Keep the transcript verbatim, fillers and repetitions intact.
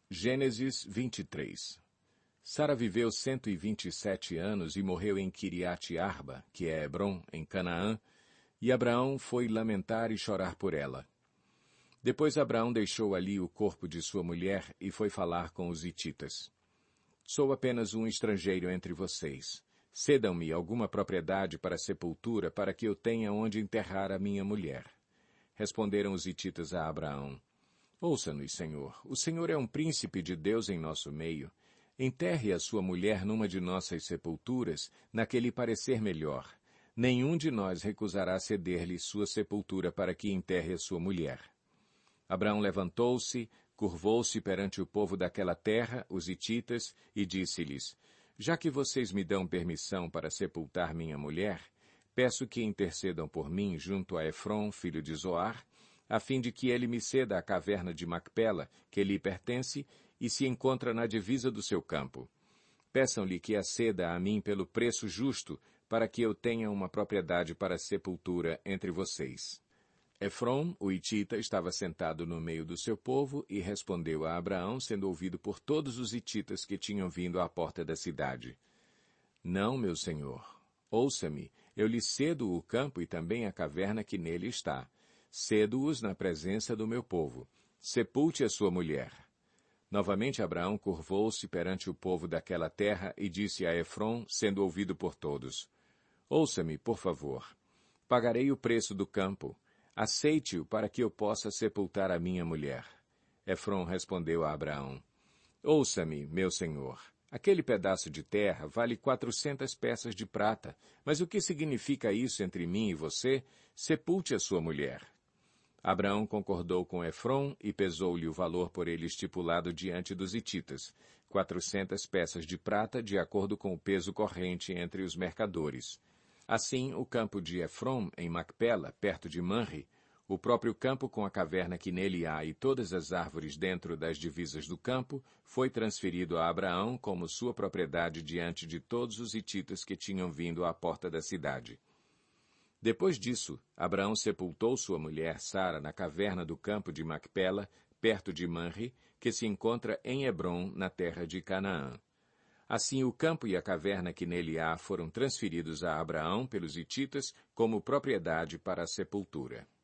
Gênesis vinte e três. Sara viveu cento e vinte e sete anos e morreu em Quiriate Arba, que é Hebrom, em Canaã, e Abraão foi lamentar e chorar por ela. Depois Abraão deixou ali o corpo de sua mulher e foi falar com os hititas. Sou apenas um estrangeiro entre vocês. Cedam-me alguma propriedade para sepultura para que eu tenha onde enterrar a minha mulher. Responderam os hititas a Abraão. Ouça-nos, Senhor. O Senhor é um príncipe de Deus em nosso meio. Enterre a sua mulher numa de nossas sepulturas, na que lhe parecer melhor. Nenhum de nós recusará ceder-lhe sua sepultura para que enterre a sua mulher. Abraão levantou-se, curvou-se perante o povo daquela terra, os hititas, e disse-lhes, já que vocês me dão permissão para sepultar minha mulher, peço que intercedam por mim junto a Efrom, filho de Zoar, a fim de que ele me ceda a caverna de Macpela, que lhe pertence, e se encontra na divisa do seu campo. Peçam-lhe que a ceda a mim pelo preço justo, para que eu tenha uma propriedade para sepultura entre vocês. Efrom, o hitita, estava sentado no meio do seu povo e respondeu a Abraão, sendo ouvido por todos os hititas que tinham vindo à porta da cidade. Não, meu senhor. Ouça-me, eu lhe cedo o campo e também a caverna que nele está. Cedo-os na presença do meu povo. Sepulte a sua mulher. Novamente Abraão curvou-se perante o povo daquela terra e disse a Efrom, sendo ouvido por todos, ouça-me, por favor. Pagarei o preço do campo. Aceite-o para que eu possa sepultar a minha mulher. Efrom respondeu a Abraão, ouça-me, meu senhor. Aquele pedaço de terra vale quatrocentas peças de prata, mas o que significa isso entre mim e você? Sepulte a sua mulher. Abraão concordou com Efrom e pesou-lhe o valor por ele estipulado diante dos hititas, quatrocentas peças de prata de acordo com o peso corrente entre os mercadores. Assim, o campo de Efrom, em Macpela, perto de Manre, o próprio campo com a caverna que nele há e todas as árvores dentro das divisas do campo, foi transferido a Abraão como sua propriedade diante de todos os hititas que tinham vindo à porta da cidade. Depois disso, Abraão sepultou sua mulher Sara na caverna do campo de Macpela, perto de Manre, que se encontra em Hebrom, na terra de Canaã. Assim o campo e a caverna que nele há foram transferidos a Abraão pelos hititas como propriedade para a sepultura.